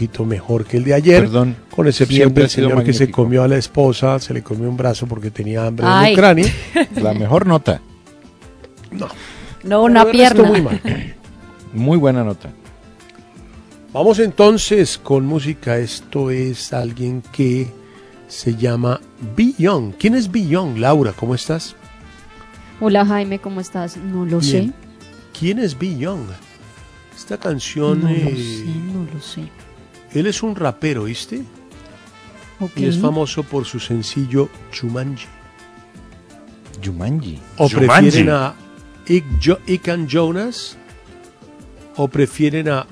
poquito mejor que el de ayer, Perdón, con excepción siempre del ha sido señor que se magnífico. comió a la esposa, se le comió un brazo porque tenía hambre Ay. en Ucrania. La mejor nota. No, una Pero el resto pierna. muy mal. Muy buena nota. Vamos entonces con música. Esto es alguien que se llama Be Young. ¿Quién es Be Young? Laura, ¿cómo estás? Hola Jaime, ¿cómo estás? No lo Bien. sé. ¿Quién es Be Young? Esta canción, No lo sé. él es un rapero, ¿viste? Ok. Y es famoso por su sencillo Jumanji. Jumanji. ¿O Jumanji. prefieren a Ikan Jonas? ¿O prefieren a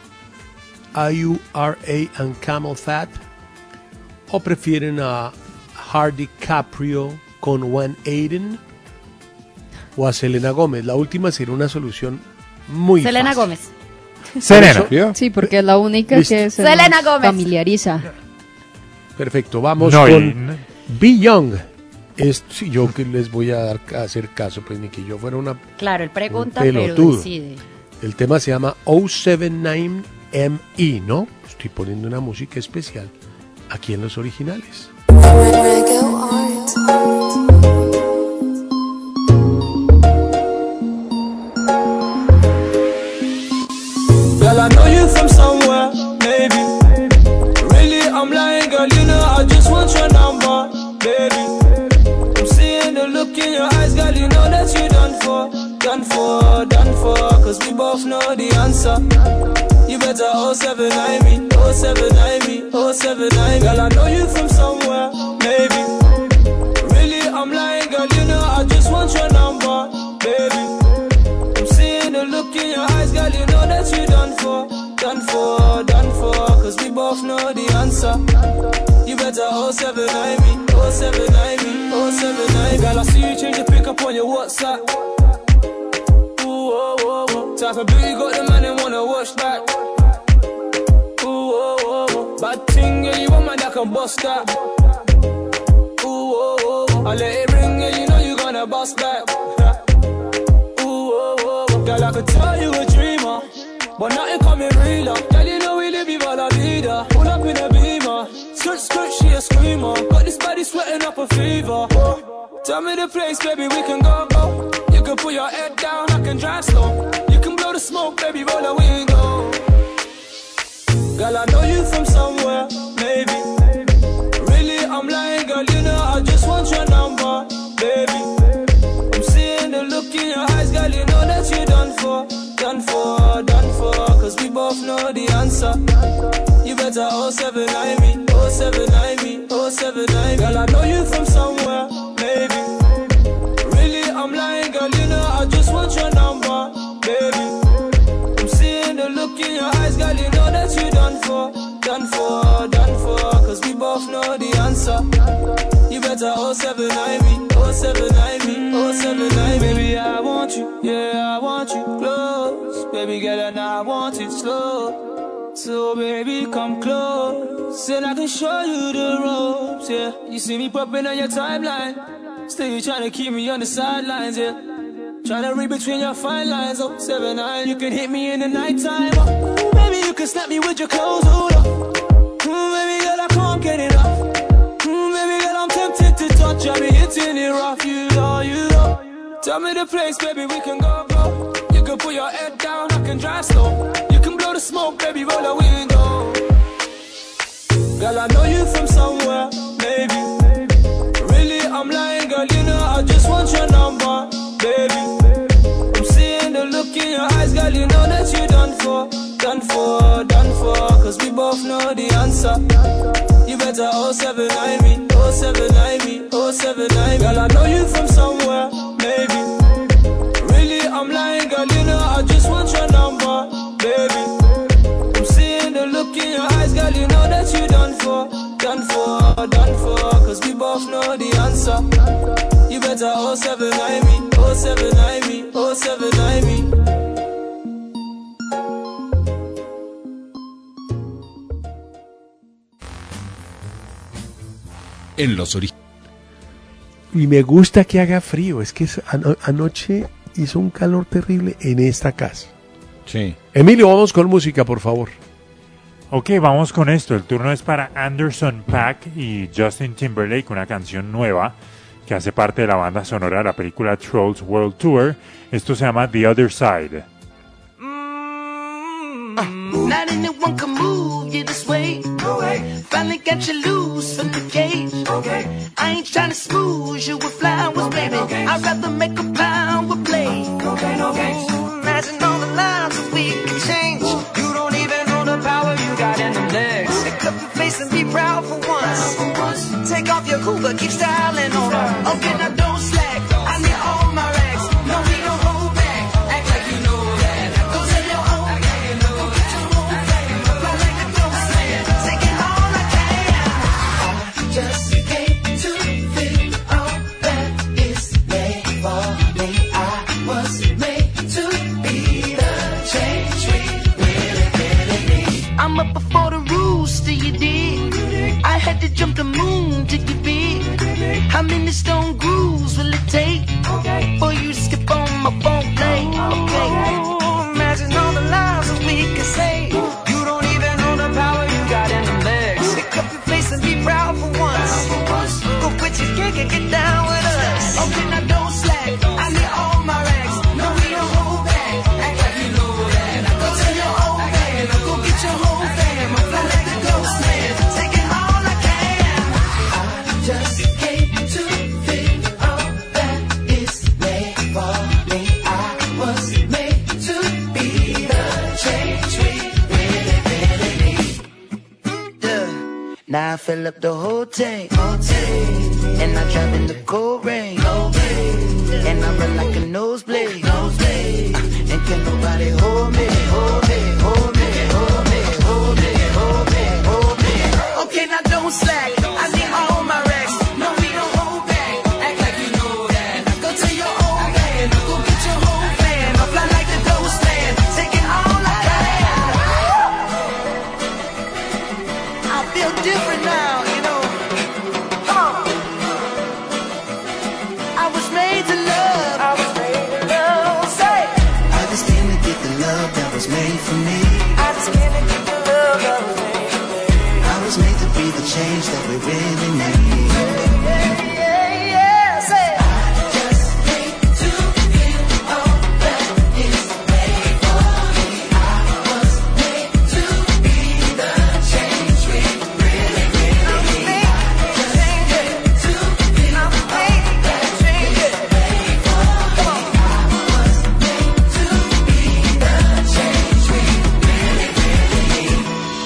IURA and Camel Fat? ¿O prefieren a Hardy Caprio con One Aiden? ¿O a Selena Gómez? La última sería una solución muy Selena fácil. Gómez. Serena. ¿Vio? Sí, porque es la única Listo. que se Selena nos Gómez. familiariza. Perfecto, vamos No, con Be Young. Sí, yo que les voy a hacer caso, pues ni que yo fuera una... Claro, él pregunta, Un pero pelotudo. decide. El tema se llama 079ME, ¿no? Estoy poniendo una música especial aquí en los originales. Girl, I know you from somewhere, maybe. Really, I'm lying, girl, you know I just want your number, baby. I'm seeing the look in your eyes, girl, you know that you done for. Cause we both know the answer. You better 079 me, 079 me, 079. Girl, I know you from somewhere, maybe. Really, I'm lying, girl, you know I just want your number, baby. I'm seeing the look in your eyes, girl, you know that you done for. Cause we both know the answer. You better 079 me, 079 me, 079. Girl, I see you change your pick up on your WhatsApp. Ooh, oh, oh, oh. Type of booty got the man and wanna watch back. Ooh, oh, oh, oh. Bad thing, yeah, you want man that can bust that. Ooh, oh, oh, oh. I let it ring, yeah, you know you gonna bust back. Ooh, oh, oh, oh. Girl, I could tell you a dreamer, but nothing coming realer. Girl, you know we live viva la vida. Pull up in a beamer, skirt, she a screamer. Got this body sweating up a fever. Tell me the place, baby, we can go. You can put your head down, I can drive slow. You can blow the smoke, baby, roll the window. Girl, I know you from somewhere, maybe. Really, I'm lying, girl, you know I just want your number, baby. I'm seeing the look in your eyes, girl, you know that you done for. Cause we both know the answer. You better 079 me, 079 me, 079. Girl, I know you from somewhere, maybe. Really, I'm lying, girl, you know I just want your number, baby. I'm seeing the look in your eyes, girl, you know that you done for. Cause we both know the answer. You better 079 me, 079 me, 079. Baby, I want you, yeah, I want you close. Baby girl, and I want it slow. So baby, come close, and I can show you the ropes, yeah. You see me popping on your timeline, still you trying to keep me on the sidelines, yeah. Trying to read between your fine lines, 079. You can hit me in the nighttime, oh. Baby, you can snap me with your clothes, hold up. Baby girl, I can't get enough. Baby girl, I'm tempted to touch. I be hitting it rough, you know. Tell me the place, baby, we can go. You can put your head down, I can drive slow. You can blow the smoke, baby, roll the window. Girl, I know you from somewhere, maybe. Really, I'm lying, girl, you know I just want your number, baby. I'm seeing the look in your eyes, girl, you know that you done for. Cause we both know the answer. You better 079 me, 079 me, 079. Girl, I know you from somewhere, maybe. Really, I'm lying, girl, you know I just want your number, baby. I'm seeing the look in your eyes, girl, you know that you done for. Cause we both know the answer. You better 079 me, 079 me, 079 me. En los orígenes. Y me gusta que haga frío, es que anoche hizo un calor terrible en esta casa. Sí. Emilio, vamos con música, por favor. Ok, vamos con esto. El turno es para Anderson .Paak y Justin Timberlake, una canción nueva que hace parte de la banda sonora de la película Trolls World Tour. Esto se llama The Other Side. Not anyone can move you this way. Finally got you loose from the cage. I ain't trying to smooth you with flowers, baby. I'd rather make a pound with blade. Imagine all the lives that we could change. You don't even know the power you got in them legs. Pick up your face and be proud for once. Take off your Cougar, keep styling on her. Okay, now don't slack. I need all my rags. No, we don't hold back. Act like you know that. Go tell your own man. Go get your whole fame. Fly like a ghost man. Take it all I can. I just came to feel all that is made for me. I was made to be the change we really need. I'm up before the rooster, you dig? I had to jump the moon to get big. How many stone grooves will it take for you to skip on my phone play? Okay, imagine all the lives that we could save. You don't even know the power you got in them legs. Pick up your face and be proud for once. Go quit your gig and get down with us. Okay, now don't slack. I need all my rags. No, we don't hold back. Act like you know that. Go tell your old man. Go get your whole fam. Fly like the ghost man. Take it all I can. I just came to feel all that is made for me. I was made to be the change we really need. Now I fill up the whole tank, and I drive in the cold rain, and I run like a nosebleed, and can nobody hold me, hold me, hold me, hold me, hold me, hold me, hold me. Okay, now don't slack. I need all my racks. No, we don't hold back. Act like you know that. Go tell your old man. Go get your whole fam. I fly like the ghost man. Take it all I can. I feel different now, you know. Come on. I was made to love. I was made to love. Say. I just came to get the love that was made for me. I just came to get the love that was made for me. I was made to be the change that we really need. Yeah, say. I just came to feel all that is made for me. I was made to be the change we really need. I just came to feel all that change is made for me. I was made to be the change we really need.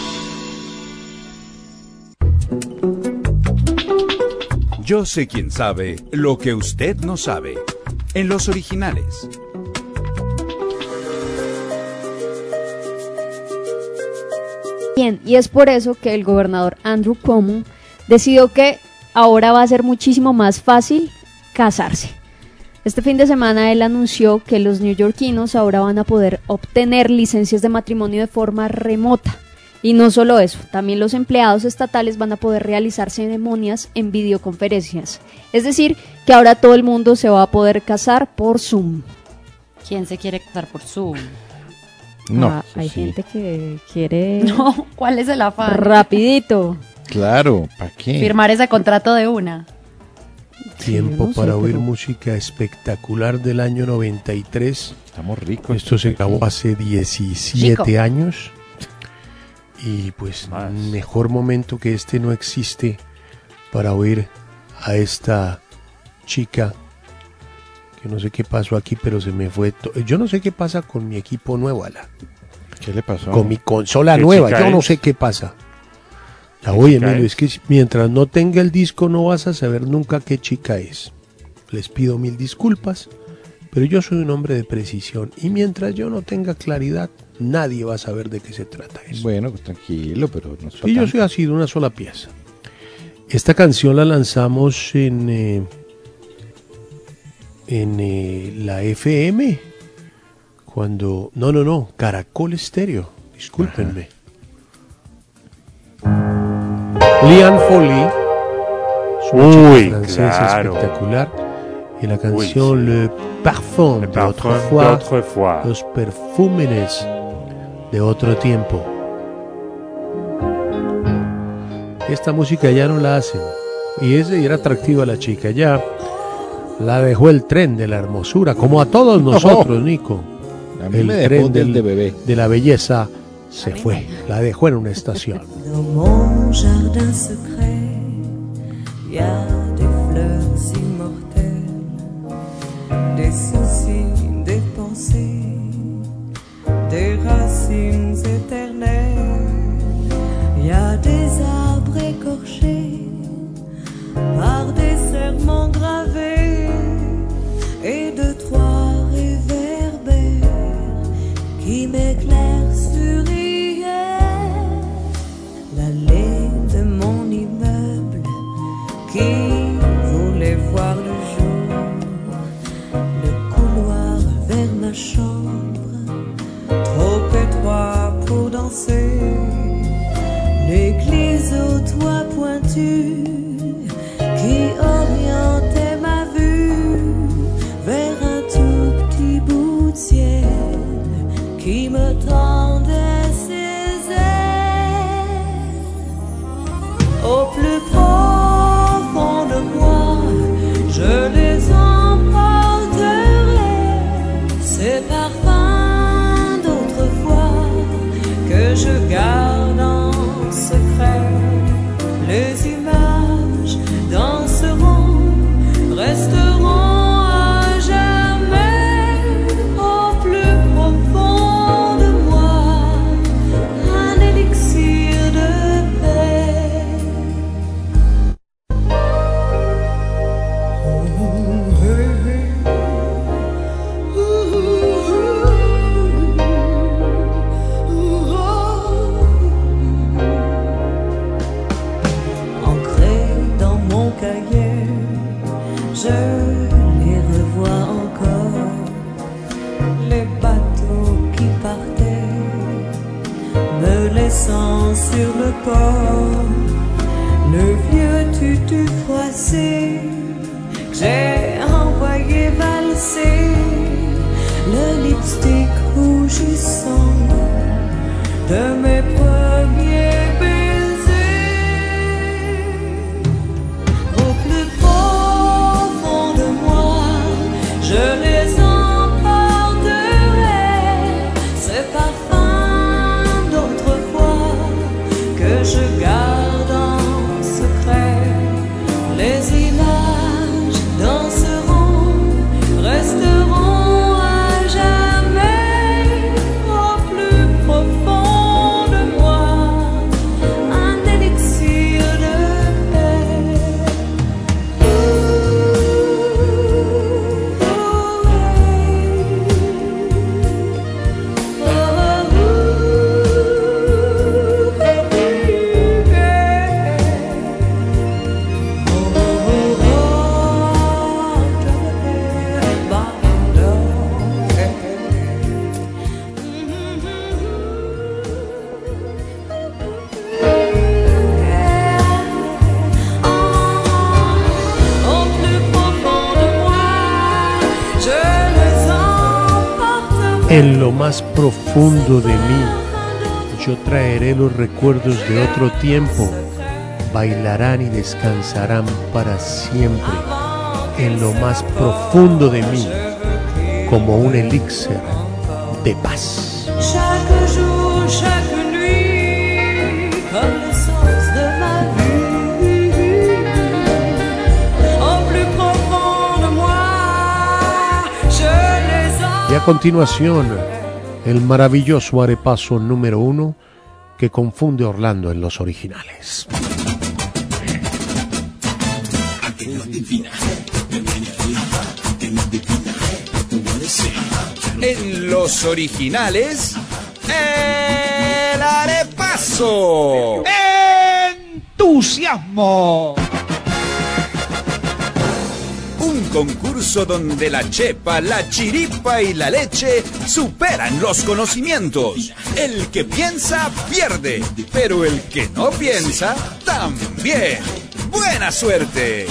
Yo sé quién sabe lo que usted no sabe. En los originales. Bien, y es por eso que el gobernador Andrew Cuomo decidió que ahora va a ser muchísimo más fácil casarse. Este fin de semana él anunció que los neoyorquinos ahora van a poder obtener licencias de matrimonio de forma remota. Y no solo eso, también los empleados estatales van a poder realizar ceremonias en videoconferencias. Es decir, que ahora todo el mundo se va a poder casar por Zoom. ¿Quién se quiere casar por Zoom? No, Hay sí. gente que quiere No, ¿cuál es el afán? rapidito. Claro, ¿para qué? Firmar ese contrato de una. Tiempo yo no sé, para oír pero- música espectacular del año 93. Estamos ricos. Esto se grabó hace 17 Chico. años. Y pues Más. mejor momento que este no existe para oír a esta chica que no sé qué pasó aquí, pero se me fue. Yo no sé qué pasa con mi equipo nuevo, Ala. ¿Qué le pasó? Con mi consola ¿Qué nueva. chica Yo no es? sé qué pasa. Ya ¿Qué voy, chica Emilio, es? es que mientras no tenga el disco no vas a saber nunca qué chica es. Les pido mil disculpas, pero yo soy un hombre de precisión y mientras yo no tenga claridad, nadie va a saber de qué se trata eso. Bueno, tranquilo, pero no Y yo soy así, de una sola pieza. Esta canción la lanzamos en la FM, cuando... No, Caracol Estéreo, discúlpenme. Lian Foley, es una chica Uy, francesa claro. espectacular, y la canción Le Parfum Le de Parfum Autrefois, d'Autrefois. los perfúmenes de otro tiempo. esta música ya no la hacen. Y ese era atractiva la chica, ya la dejó el tren de la hermosura, como a todos nosotros, Nico. A mí El me dejó tren del de bebé. de la belleza se fue, la dejó en una estación. Dans mon jardin secret, y a des fleurs immortelles, des soucis, des pensées, des racines éternelles. Y a des arbres écorchés par des serments gravés et deux, trois réverbères qui m'éclairent sur hier. L'allée de mon immeuble qui voulait voir le jour, le couloir vers ma chambre, trop étroit pour danser, l'église au toit pointu qui orientait ma vue vers un tout petit bout de ciel qui me tendait ses ailes. Au plus profond de moi, je les emporterai, ces parfums d'autrefois que je garde en secret. Les images danseront, resteront à jamais au plus profond de moi, un élixir de paix. Ancré dans mon cahier, je les revois encore, les bateaux qui partaient, me laissant sur le port, le vieux tutu froissé que j'ai envoyé valser, le lipstick rougissant de mes premiers baisers. Au plus profond de moi, je les emporterai, ces parfums d'autrefois que je garde en secret. Les images danseront, resteront à jamais au plus profond de moi, un élixir de paix. Au plus profond de moi, je les emporterai. En lo más profundo de mí, yo traeré los recuerdos de otro tiempo. Bailarán y descansarán para siempre. En lo más profundo de mí, como un elixir de paz. Chaque jour, chaque nuit, comme l'essence de ma vie. Au plus profond de moi, je les Y a continuación, el maravilloso arepaso número 1 que confunde a Orlando en los originales. En los originales, el arepaso. ¡Entusiasmo! Un concurso donde la chepa, la chiripa y la leche superan los conocimientos. El que piensa pierde, pero el que no piensa también. ¡Buena suerte!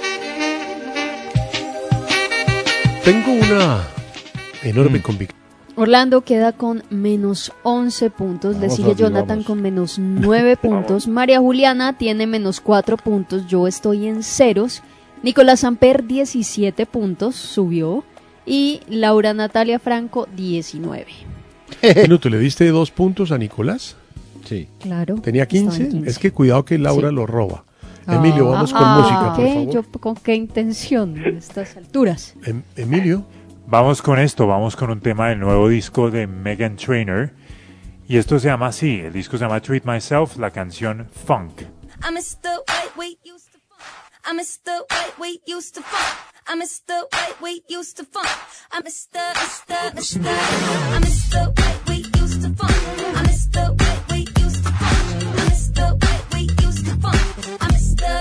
Tengo una enorme convicción Orlando queda con menos 11 puntos, le Vamos, sigue Fabi, Jonathan vamos. con menos 9 puntos, María Juliana tiene menos 4 puntos, yo estoy en ceros, Nicolás Samper 17 puntos, subió, y Laura Natalia Franco 19. Minuto, ¿le diste 2 puntos a Nicolás? Sí. Claro. Tenía estaba en 15. 15. Es que cuidado que Laura Sí. lo roba. Emilio, vamos con música, por ¿qué? favor. ¿Yo con qué intención a estas alturas? Emilio. Vamos con esto, vamos con un tema del nuevo disco de Meghan Trainor. Y esto se llama así, el disco se llama Treat Myself, la canción Funk. I miss the way we used to funk. I miss the way we used to funk. I miss the way we used to funk. I miss the. I miss the way we used to funk. I miss the way we used to funk. I miss the way we used to funk. I miss the.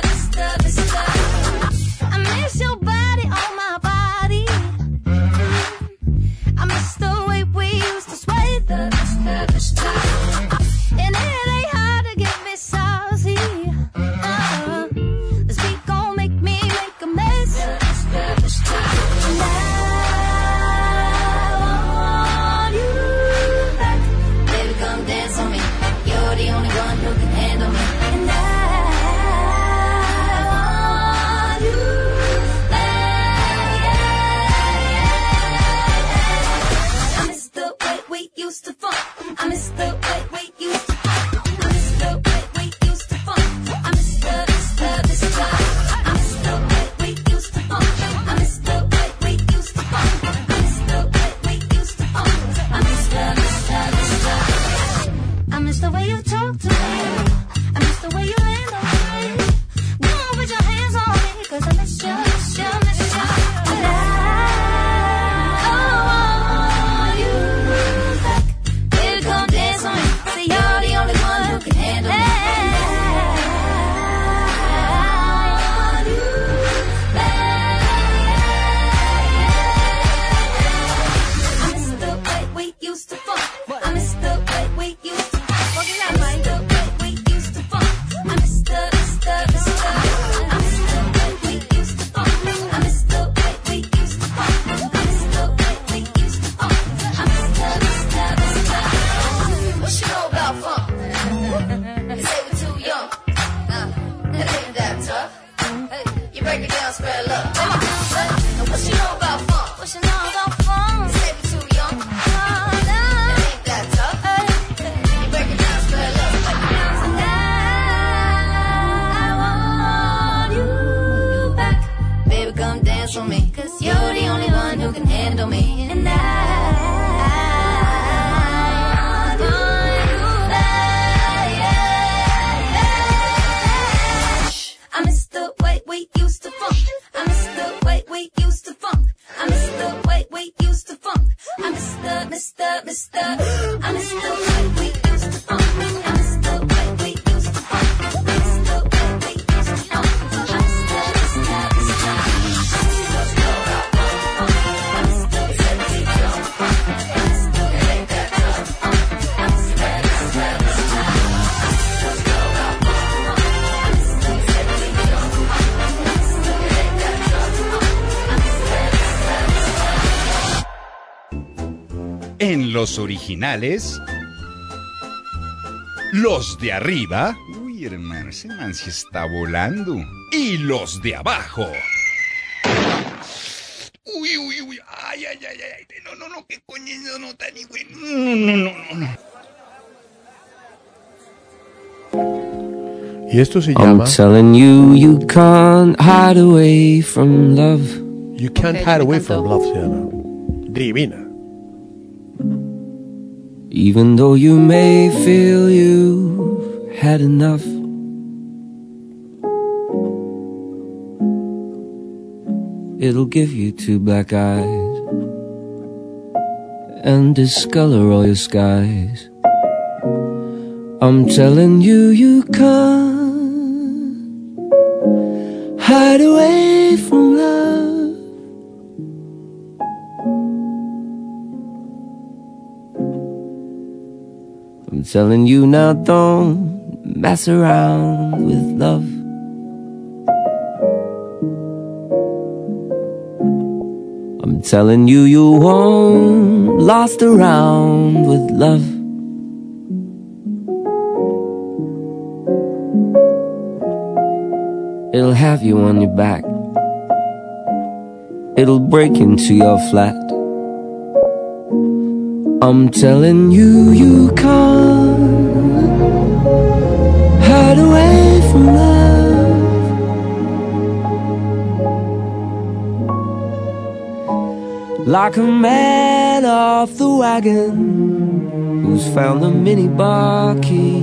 I miss your body on my body. I miss the way we used to sway the. And it ain't hard to get me saucy. This beat gon' make me make a mess. And I want you back. Baby, come dance on me. You're the only one who can handle me. And I want you back. I miss the way we used to funk. I miss the way we used to funk. I miss the way we used to funk. I miss the. I miss the way we used to funk. I miss the way we used to funk. I miss the way we used to funk. I miss the. I miss the way you talk to me. I miss the way you land on me. Don't put your hands on me, 'cause I miss you, miss you, miss you. And I want you back. Baby, come dance on me. Say you're the only one who can handle me. I want you back. I miss the way we used to funk. I miss the way we used to funk. I miss the way we used to funk. I miss the. I miss the way we used to funk. I miss the way we used to funk. I miss the way we used to funk. I miss the. What you know about funk? They say we're too young. It ain't that tough. Hey, you break it down, spread love. And what you know about funk? What you know about funk? They say we're too young. It ain't that tough. You break it down, spread love. And I want you back. Baby, come dance with me, 'cause you're the only one who can handle me. And I want you back. I miss the way we used to funk. I miss the way we used to funk. I miss the way we used to funk. I miss the. I miss the way we used to funk. I miss the way we used to funk. I miss the way we used to funk. I miss the. En los originales, los de arriba. Uy, hermano, ese man sí está volando. Y los de abajo. Uy, uy, uy. Ay, ay, ay, ay. No, qué coño, no, tan güey. No. Y esto se I'm llama telling you, you can't hide away from love. You Can't Ok, Hide me Away encantó. From Love, se llama. Divina. Even though you may feel you've had enough. It'll give you two black eyes and discolor all your skies. I'm telling you, you can't hide away from love. I'm telling you now, don't mess around with love. I'm telling you you won't lost around with love. It'll have you on your back. It'll break into your flat. I'm telling you, you can't hide away from love. Like a man off the wagon who's found the minibar key.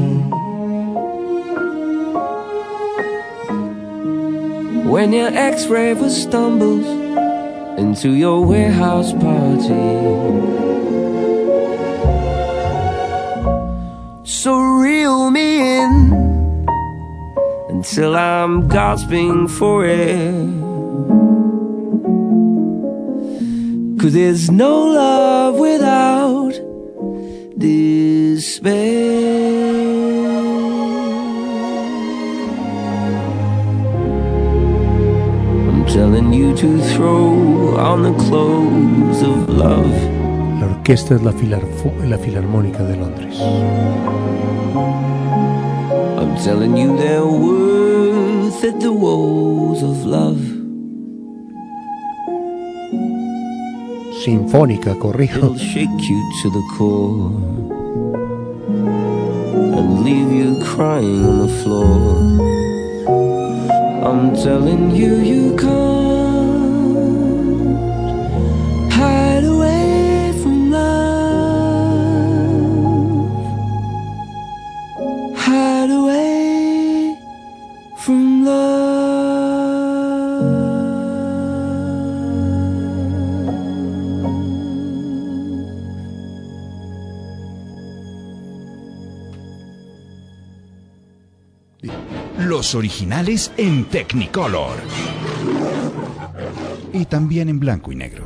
When your ex-raver stumbles into your warehouse party. So reel me in until I'm gasping for air. 'Cause there's no love without despair. I'm telling you to throw on the clothes of love. La orquesta es la Filarmónica de Londres. I'm telling you they're worth it, the woes of love. Sinfónica, corrijo. It'll shake you to the core and leave you crying on the floor. I'm telling you, you can't hide away from love. Hide away from love. Los originales en Technicolor. Y también en blanco y negro.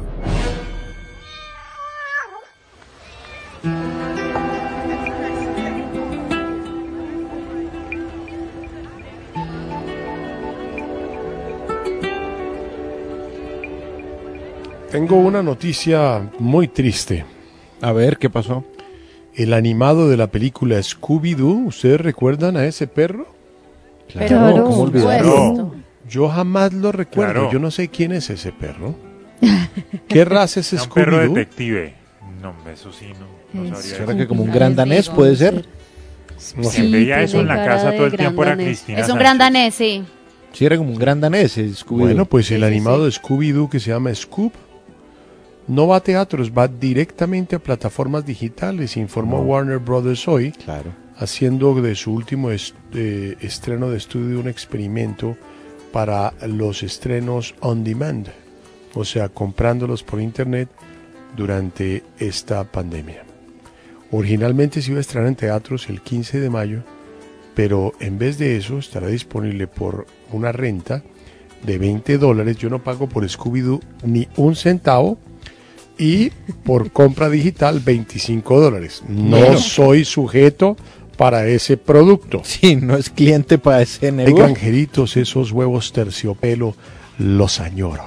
Tengo una noticia muy triste. A ver, ¿qué pasó? El animado de la película Scooby-Doo, ¿ustedes recuerdan a ese perro? Claro, ¿cómo por olvidarlo? supuesto. Yo jamás lo recuerdo, Claro. yo no sé quién es ese perro. ¿Qué raza es Era un perro Scooby-Doo? detective. No, eso sí, no sabría ¿Será decir. que como un gran danés puede ser? No sé. Quien veía eso en tiene la cara casa de todo el gran tiempo era danés. Cristina Es un Sánchez. gran danés, sí. Sí, era como un gran danés, Scooby-Doo. Bueno, pues el Sí, sí, animado sí. de Scooby-Doo que se llama Scoop no va a teatros, va directamente a plataformas digitales, informó Warner Brothers hoy, Claro. haciendo de su último estreno de estudio un experimento para los estrenos on demand, o sea, comprándolos por internet durante esta pandemia. Originalmente se iba a estrenar en teatros el 15 de mayo, pero en vez de eso estará disponible por una renta de $20. Yo no pago por Scooby-Doo ni un centavo, y por compra digital $25. No Bueno. soy sujeto para ese producto. Sí, no es cliente para ese Ay, negocio. angelitos, esos huevos terciopelo, los añoro.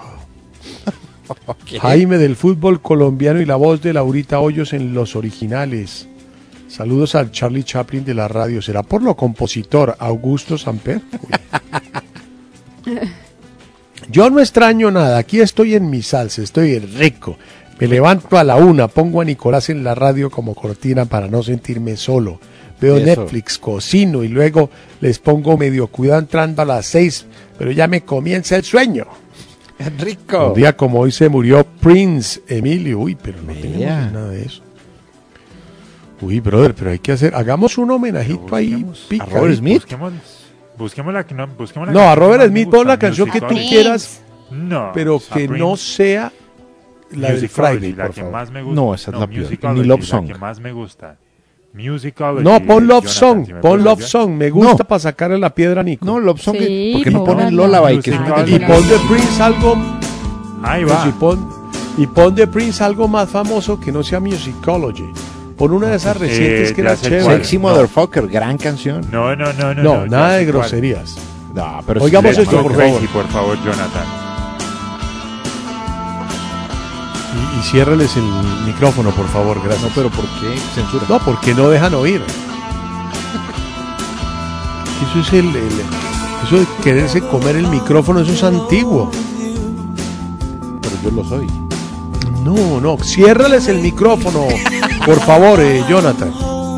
Jaime del fútbol colombiano y la voz de Laurita Hoyos en los originales. Saludos al Charlie Chaplin de la radio. ¿Será por lo compositor Augusto Samper? Yo no extraño nada. Aquí estoy en mi salsa, estoy rico. Me levanto a la 1, pongo a Nicolás en la radio como cortina para no sentirme solo. Veo Eso. Netflix, cocino y luego les pongo medio cuidado entrando a las 6, pero ya me comienza el sueño. Rico. Un día como hoy se murió Prince Emilio. Uy, pero no tenemos Vea. nada de eso. Uy, brother, pero hay que hacer, hagamos un homenajito ahí. Busquemos. ¿A picadito. Robert Smith? Busquemos la que no, busquemos la No, canción a Robert que más me Smith gusta, pon la canción que tú Musicology. quieras, No, pero a que no Prince. sea la del Musicology, Friday, la por que favor. más me gusta. No, esa es la peor. Musicology, Ni Love Song. La que más me gusta. Musicology. No, pon Love Jonathan, Song, si me pon puedes Love ayudar. Song. Me gusta No. para sacarle la piedra a Nico. No, Love Song. Sí, ¿Por qué no póngala. ponen Lullaby? Que es una Musicology. Y canción? pon de Prince algo, Ahí pues, va. y pon de Prince algo más famoso que no sea Musicology. Pon una de esas recientes que ya era sé chévere. cuál. Sexy No. Motherfucker, gran canción. No, No, ya nada sé de cuál. groserías. No, pero Oigamos sí, esto, Go por Crazy, favor. por favor, Jonathan. Y ciérrales el micrófono, por favor, gracias. No, pero ¿por qué censura? No, porque no dejan oír. Eso es eso de quererse comer el micrófono, eso es antiguo. Pero yo lo soy. No, ciérrales el micrófono, por favor, Jonathan.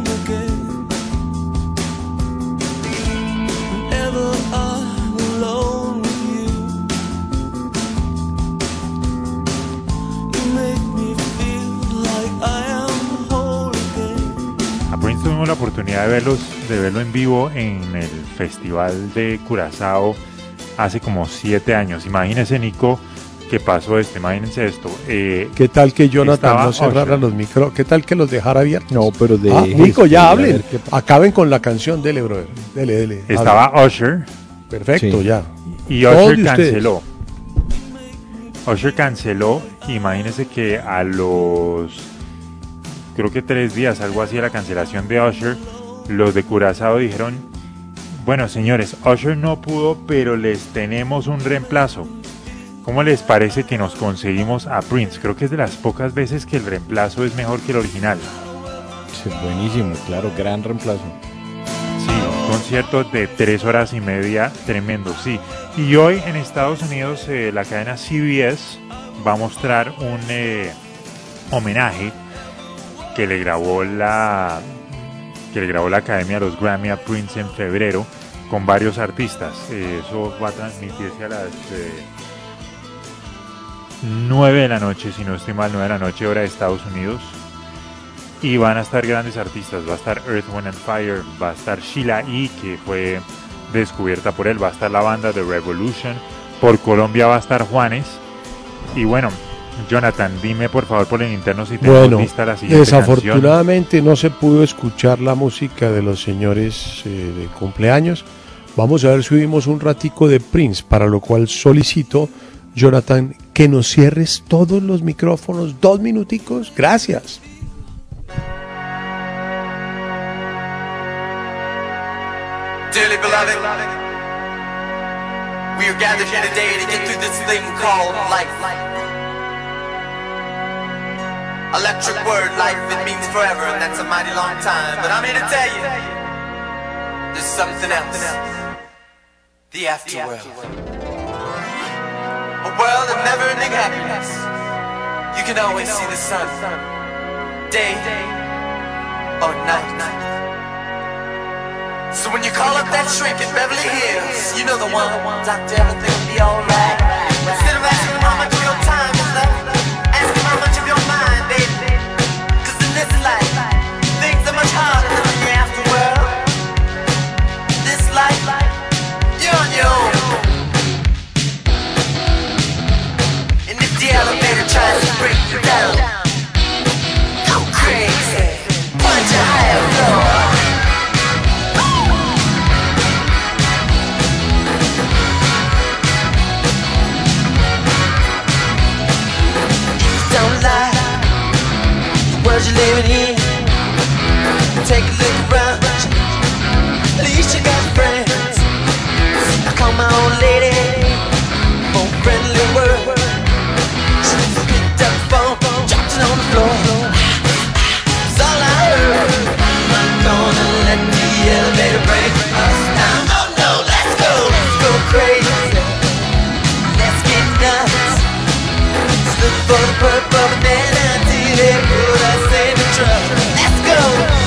Tuvimos la oportunidad de verlo en vivo en el Festival de Curazao hace como 7 años. Imagínense, Nico, que pasó esto, imagínense esto. ¿Qué tal que Jonathan no cerrara los micrófonos? ¿Qué tal que los dejara abiertos? No, pero Nico, ya hablen. Acaben con la canción, dele, brother. Dele. Estaba hablen. Usher. Perfecto, sí. Ya. Y Usher canceló. Usher canceló, imagínense que a los... creo que 3 días, algo así, de la cancelación de Usher, los de Curazao dijeron: bueno, señores, Usher no pudo, pero les tenemos un reemplazo. ¿Cómo les parece que nos conseguimos a Prince? Creo que es de las pocas veces que el reemplazo es mejor que el original. Sí, buenísimo, claro, gran reemplazo. Sí, un concierto de 3 horas y media, tremendo, sí. Y hoy en Estados Unidos la cadena CBS va a mostrar un homenaje que le grabó la Academia de los Grammy a Prince en febrero con varios artistas. Eso va a transmitirse a las 9 de la noche, si no estoy mal, 9 de la noche, hora de Estados Unidos. Y van a estar grandes artistas. Va a estar Earth, Wind and Fire, va a estar Sheila E., que fue descubierta por él, va a estar la banda The Revolution, por Colombia va a estar Juanes. Y bueno, Jonathan, dime por favor por el interno si tenemos lista la siguiente desafortunadamente canción. No se pudo escuchar la música de los señores de cumpleaños. Vamos a ver si subimos un ratico de Prince, para lo cual solicito, Jonathan, que nos cierres todos los micrófonos 2 minuticos. Gracias. Dearly beloved, we are gathered here today to get through this thing called life. Electric word, life, it means forever, and that's a mighty long time. But I'm here to tell you, there's something else. The afterworld. A world of never-ending happiness. You can always see the sun, day or night. So when you call up that shrink in Beverly Hills, you know the one, doctor, everything will be alright. Instead of asking how much of your time is left, ask him how much of your mind, baby. Cause in this life, things are much harder than in the afterworld. This life, you're on your own. And if the elevator tries to break you down, go crazy, punch a higher floor. You're living in. Take a look around. At least you got friends. I call my old lady for a friendly word. She picked up the phone, dropped it on the floor. That's all I heard. I'm not gonna let the elevator break us down. Oh no, let's go crazy. Let's get nuts. Let's look for the purple banana till they put us in the truck. Let's go.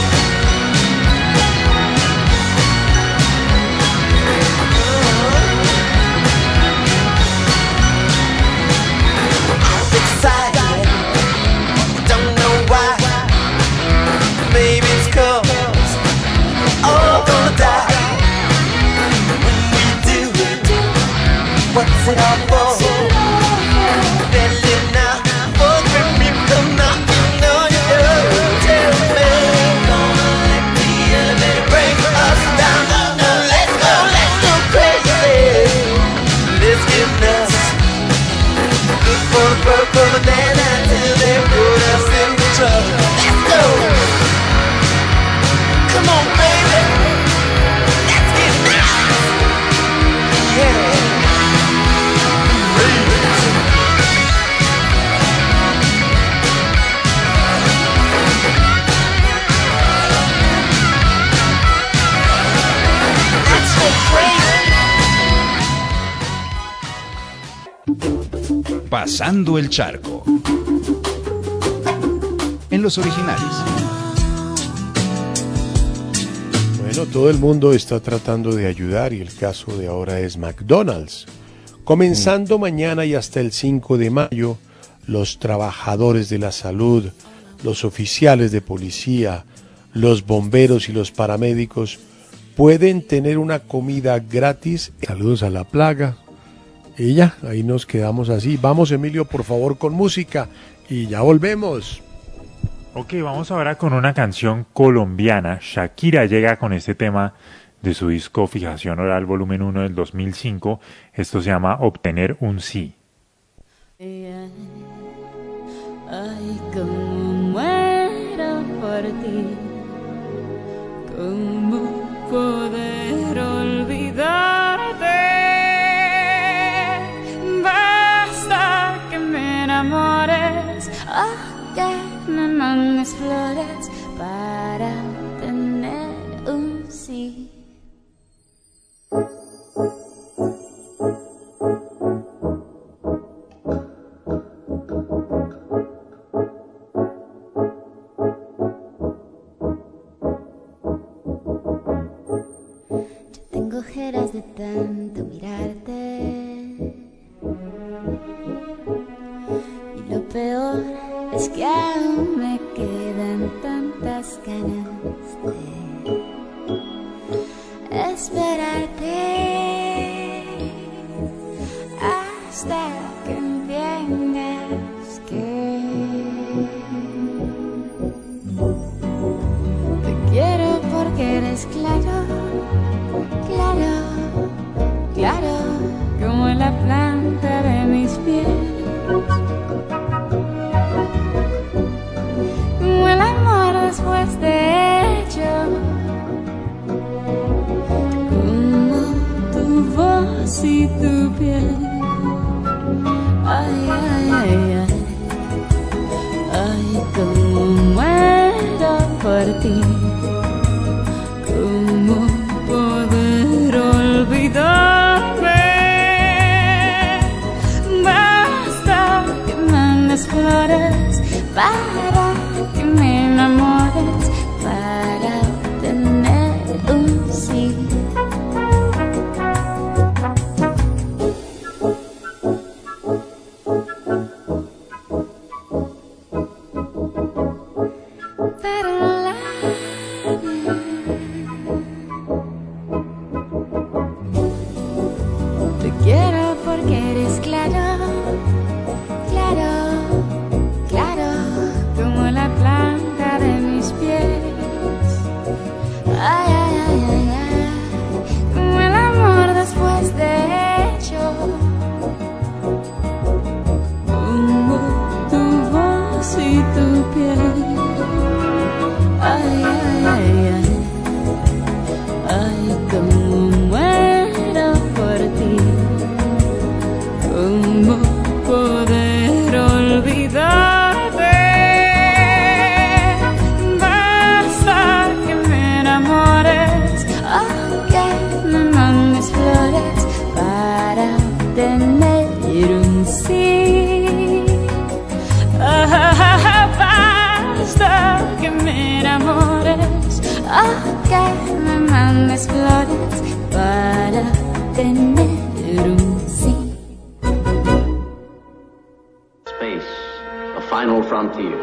I'm excited, don't know why. Maybe it's 'cause we're all gonna die. When we do, what's it all for? Better live now, for when we come knocking on your door. Tell me, gonna let the elevator break us down. No, let's go crazy. Let's get nuts. Look for the purple banana till they put us in the truck. Let's go. Come on, baby. Let's get nuts. Yeah. Pasando el charco. En los originales. Bueno, todo el mundo está tratando de ayudar y el caso de ahora es McDonald's. Comenzando mañana y hasta el 5 de mayo, los trabajadores de la salud, los oficiales de policía, los bomberos y los paramédicos pueden tener una comida gratis. Saludos a la plaga. Y ya, ahí nos quedamos así. Vamos, Emilio, por favor, con música y ya volvemos. Ok, vamos ahora con una canción colombiana. Shakira llega con este tema de su disco Fijación Oral Volumen 1 del 2005. Esto se llama Obtener un Sí. Ay, cómo muero por ti, cómo poder olvidarte. Basta que me enamores, que me mandes flores para tener un sí. Tengo ojeras de tanto mirarte y lo peor es que aún me quedan tantas ganas de esperarte hasta que entiendas que te quiero porque eres claro, claro, claro, como la planta de mis pies, como el amor después de hecho, como tu voz y tu piel. Ay, ay, ay, ay, ay, como muero por ti, como poder olvidarme. Basta que mandes flores para que me enamores, para tener un sí. Te quiero porque eres claro, claro, claro, como la planta de mis pies. Ay, ay, ay, ay, ay, como el amor después de hecho, como tu voz y tu piel. Ay, ay, ay, ay, ay, como muero por ti, como poder olvidarte. Basta que me enamores, que me mandes flores para tener un sí. Basta que me enamores, que me mandes flores para tener un sí. Space, a final frontier.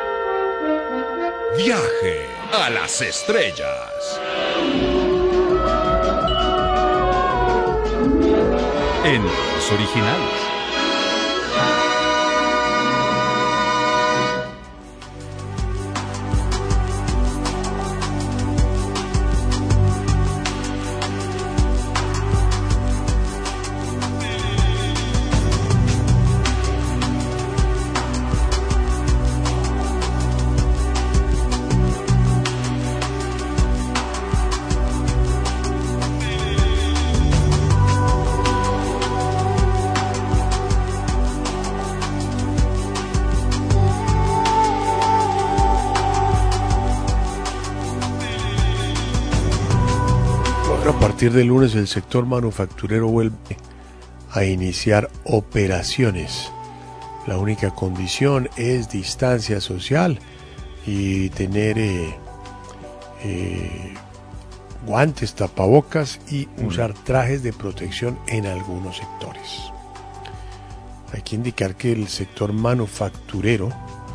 Viaje a las estrellas. En los originales. A partir del lunes el sector manufacturero vuelve a iniciar operaciones. La única condición es distancia social y tener guantes, tapabocas y usar trajes de protección en algunos sectores. Hay que indicar que el sector manufacturero,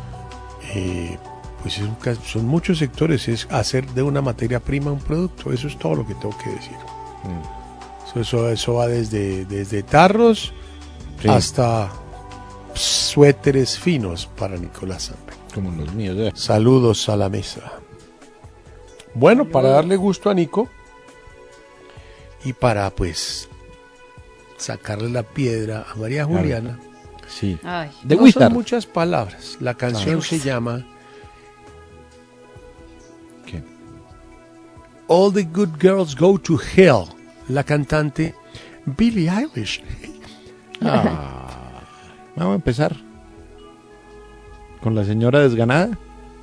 pues son muchos sectores, es hacer de una materia prima un producto. Eso es todo lo que tengo que decir. Eso va desde tarros hasta suéteres finos para Nicolás Samper. Como los míos. Saludos a la mesa. Bueno, para darle gusto a Nico y para pues sacarle la piedra a María Juliana. Sí. Ay. De no Wistar. son muchas palabras. La canción se llama ¿Qué? All the Good Girls Go to Hell. La cantante Billie Eilish. Vamos a empezar con la señora desganada.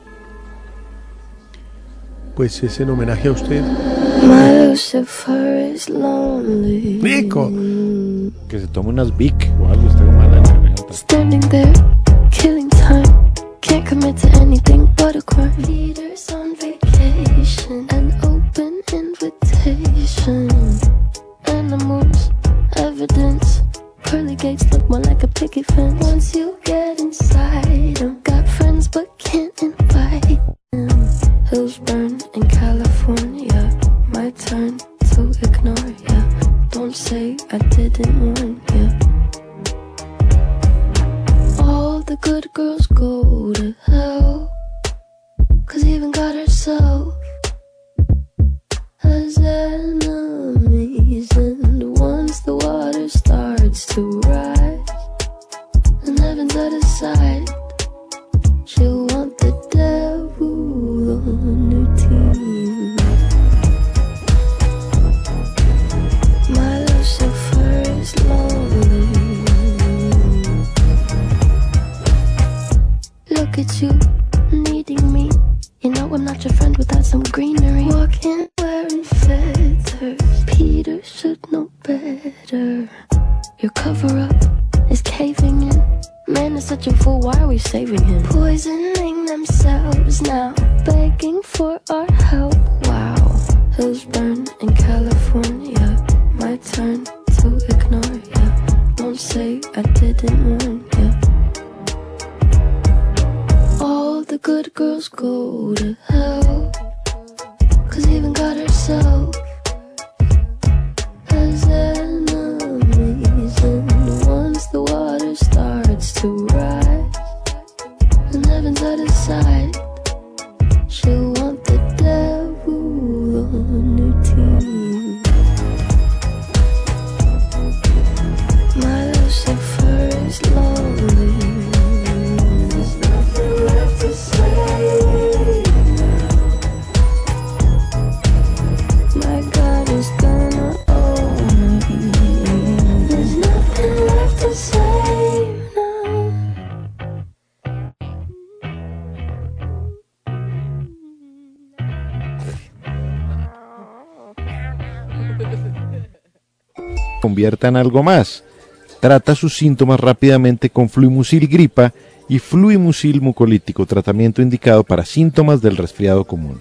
Pues es en homenaje a usted. My Lucifer is lonely. Nico. Que se tome unas Vic o algo, está mala en la garganta. Standing there, killing time. Can't commit to anything but a crime. Leaders on vacation, an open invitation. Animals, evidence. Pearly gates look more like a picket fence. Once you get inside them, got friends but can't invite them. Hills burn in California. My turn to ignore ya. Don't say I didn't warn ya. All the good girls go to hell, 'cause even God herself has enemies. And once the water starts to rise and heaven's at his side, she'll want the devil on her team. My Lucifer is lonely. Look at you, needing me. You know I'm not your friend without some greenery. Walking wearing feathers, Peter should know better. Your cover-up is caving in. Man is such a fool, why are we saving him? Poisoning themselves now, begging for our help. Wow, hills burn in California. My turn to ignore ya. Don't say I didn't warn ya. All the good girls go to hell, 'cause even God herself has enemies. And once the water starts to rise and heaven's at his side, she'll want the devil on her team. My Lucifer is lonely. There's nothing left to say. My God is gonna own me. There's nothing left to say now. Convierta en algo más. Trata sus síntomas rápidamente con Fluimucil Gripa y Fluimucil Mucolítico, tratamiento indicado para síntomas del resfriado común.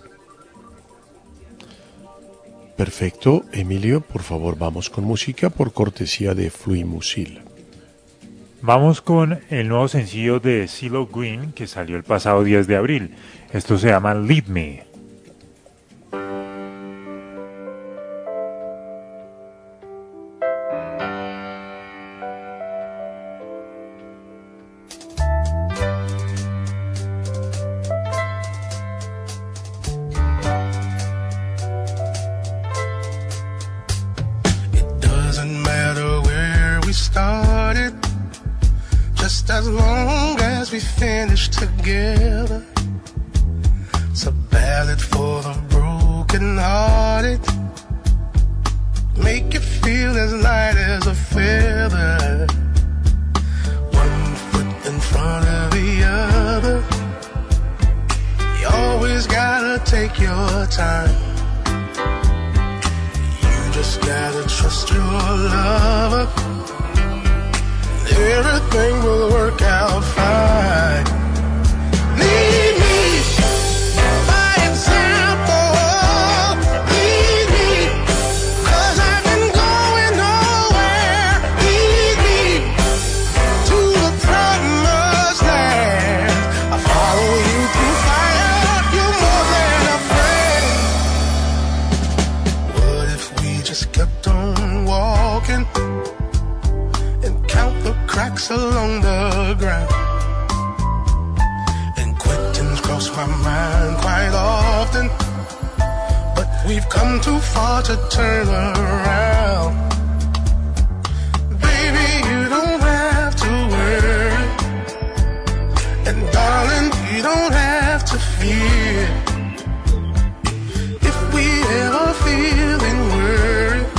Perfecto, Emilio, por favor vamos con música por cortesía de Fluimucil. Vamos con el nuevo sencillo de CeeLo Green que salió el pasado 10 de abril. Esto se llama Lead Me. Doesn't matter where we started, just as long as we finish together. It's a ballad for the broken hearted, make you feel as light as a feather. One foot in front of the other, you always gotta take your time. Just gotta trust your lover. everything will work out fine. Lead me by example. Lead me, 'cause I've been going nowhere. Lead me to the promised land. I follow you through fire. You're more than a friend. What if we just kept on walking and count the cracks along the ground? And questions cross my mind quite often, but we've come too far to turn around. Baby, you don't have to worry, and darling, you don't have to fear. If we ever feeling worried,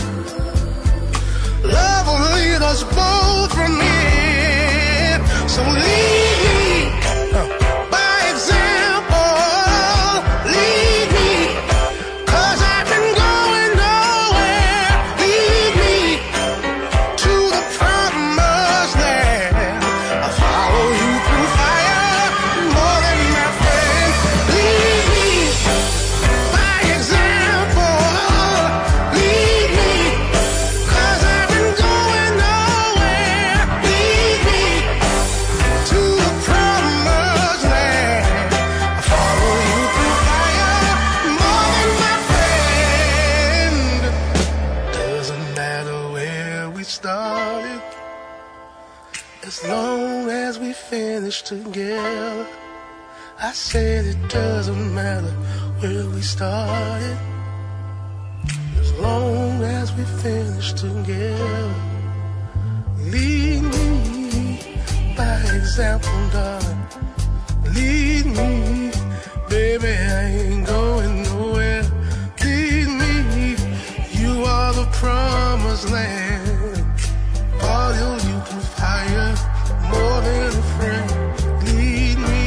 love will lead us both from here. So lead me by example. Lead me, 'cause I've been going nowhere. Lead me to the promised land. I follow you through fire, more than my friend. Lead me by example. Lead me, 'cause I've been going nowhere. Lead me to the promised land. I follow you through fire, more than my friend. Doesn't matter where we started, as long as we finish together. I said it doesn't matter where we started, as long as we finish together. Lead me by example, darling. Lead me, baby, I ain't going nowhere. Lead me, you are the promised land. Follow you through fire, more than a friend. Lead me.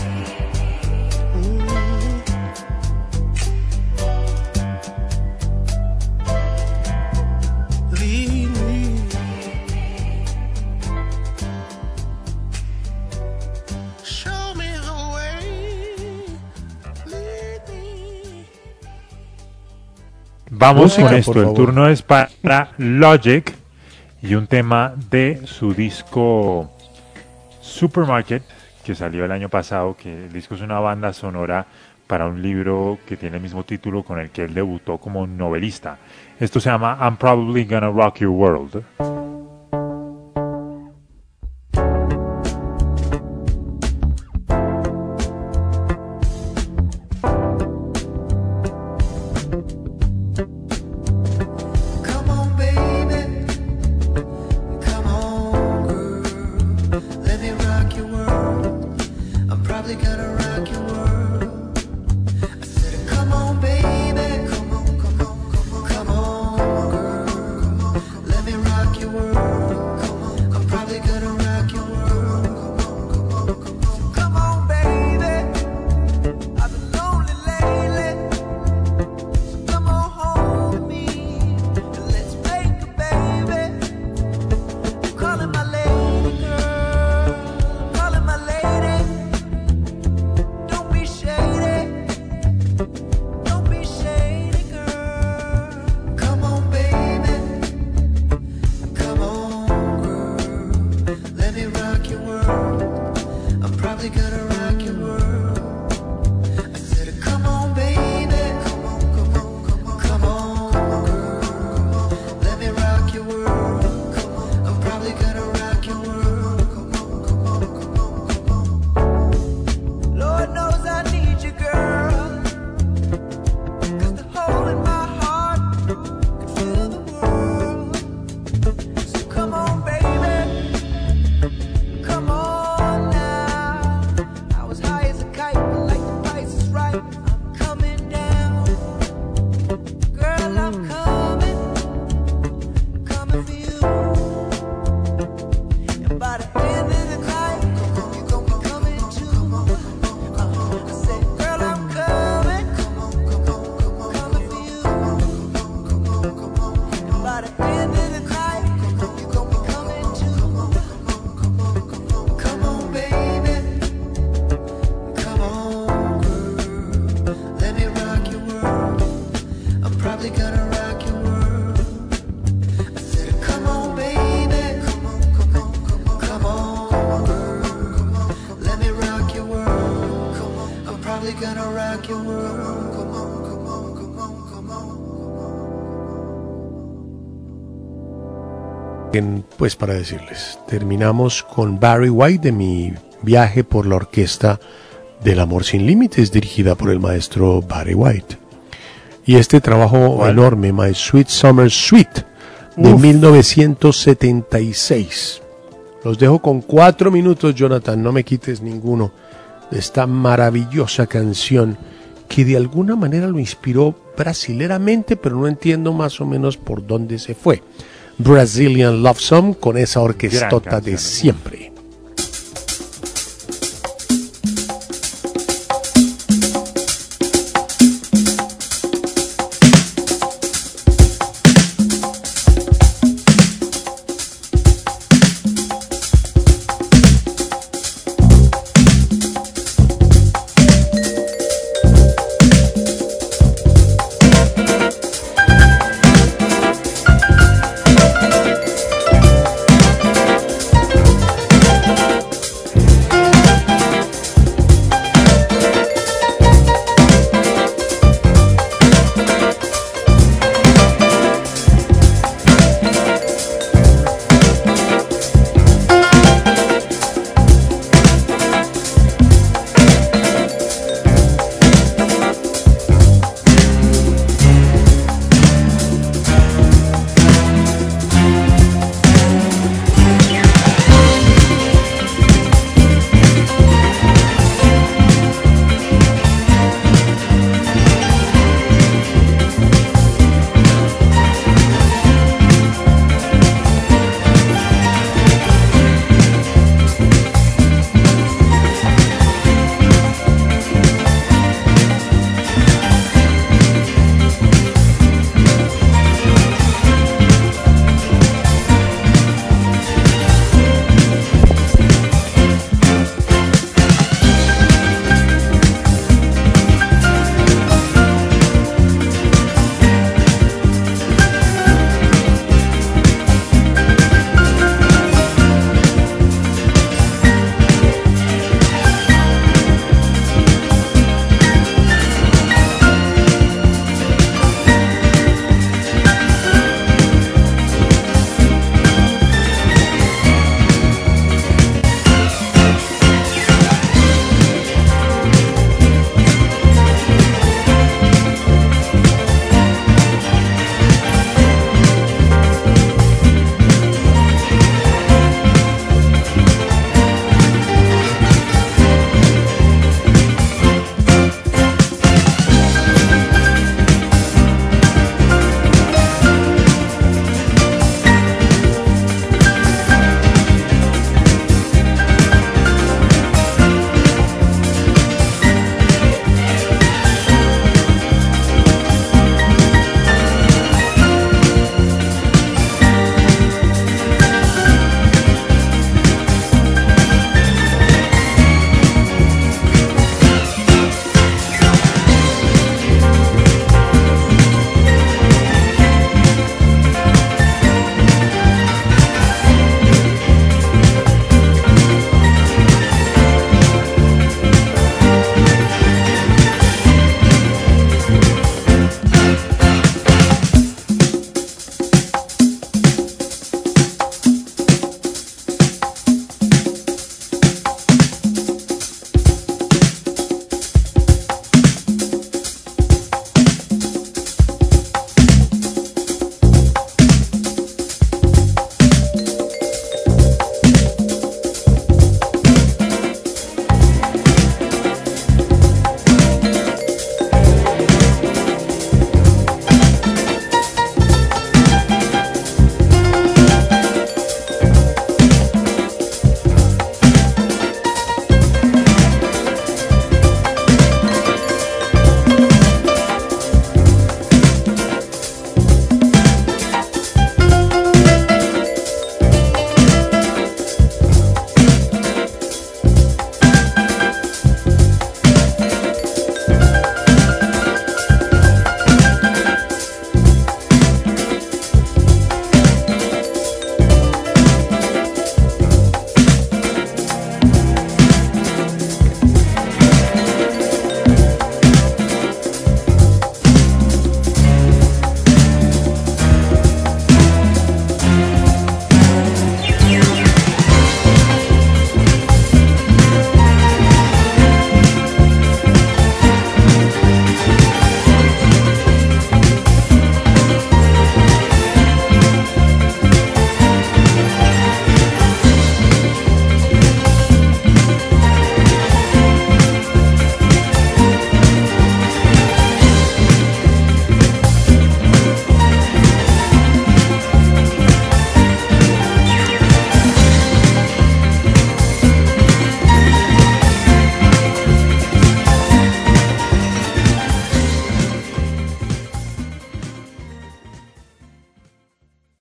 Lead me. Show me the way. Lead me. Vamos Música, con esto. por El favor. turno es para Logic y un tema de su disco Supermarket, que salió el año pasado, que el disco es una banda sonora para un libro que tiene el mismo título con el que él debutó como novelista. Esto se llama I'm Probably Gonna Rock Your World. Come on, baby. Come on, girl. Let me rock your world. I'm probably gonna rock your world. I said, come on, baby. Come on, come on, come on, come on, girl. Let me rock your Pues para decirles, terminamos con Barry White de mi viaje por la orquesta del Amor Sin Límites, dirigida por el maestro Barry White. Y este trabajo enorme, My Sweet Summer Suite, de 1976. Los dejo con 4 minutos, Jonathan, no me quites ninguno, de esta maravillosa canción que de alguna manera lo inspiró brasileramente, pero no entiendo más o menos por dónde se fue. Brazilian Love Song, con esa orquestota de siempre.